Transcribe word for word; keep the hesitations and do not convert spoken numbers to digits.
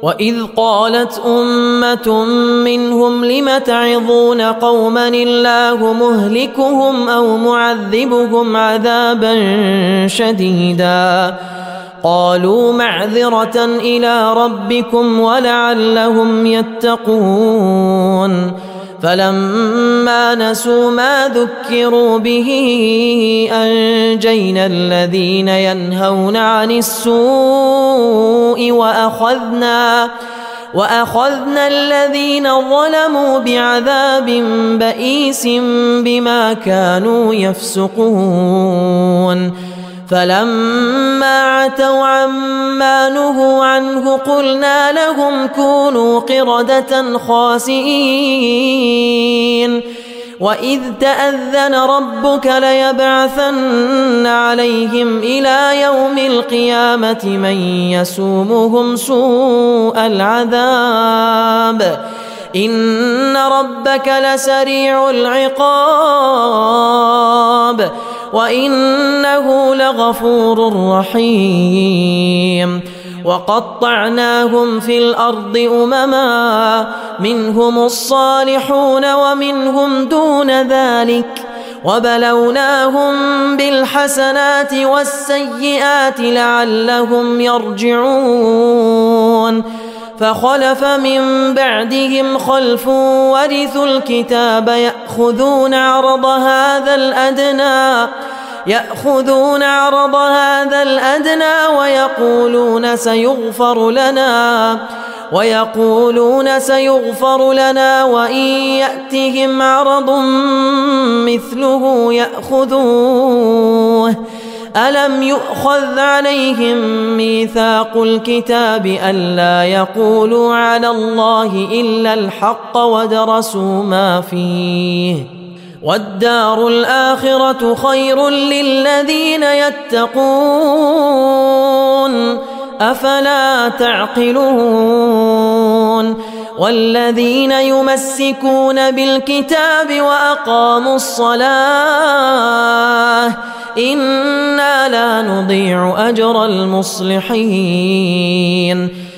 وإذ قالت أمة منهم لم تعظون قوما الله مهلكهم أو معذبهم عذابا شديدا قالوا معذرة إلى ربكم ولعلهم يتقون فلما نسوا ما ذكروا به أنجينا الذين ينهون عن السوء وأخذنا وأخذنا الذين ظلموا بعذاب بئيس بما كانوا يفسقون فلما عتوا عما نهوا عنه قلنا لهم كونوا قردة خاسئين وإذ تأذن ربك ليبعثن عليهم إلى يوم القيامة من يسومهم سوء العذاب إن ربك لسريع العقاب وإنه لغفور رحيم وقطعناهم في الأرض أمما منهم الصالحون ومنهم دون ذلك وبلوناهم بالحسنات والسيئات لعلهم يرجعون فخلف من بعدهم خلف ورثوا الكتاب يأخذون عرض هذا الأدنى يأخذون عرض هذا الأدنى ويقولون سيغفر لنا ويقولون سيغفر لنا وإن يأتهم عرض مثله يأخذوه ألم يؤخذ عليهم ميثاق الكتاب ألا يقولوا على الله إلا الحق ودرسوا ما فيه والدار الآخرة خير للذين يتقون أفلا تعقلون والذين يمسكون بالكتاب وأقاموا الصلاة إنا لا نضيع أجر المصلحين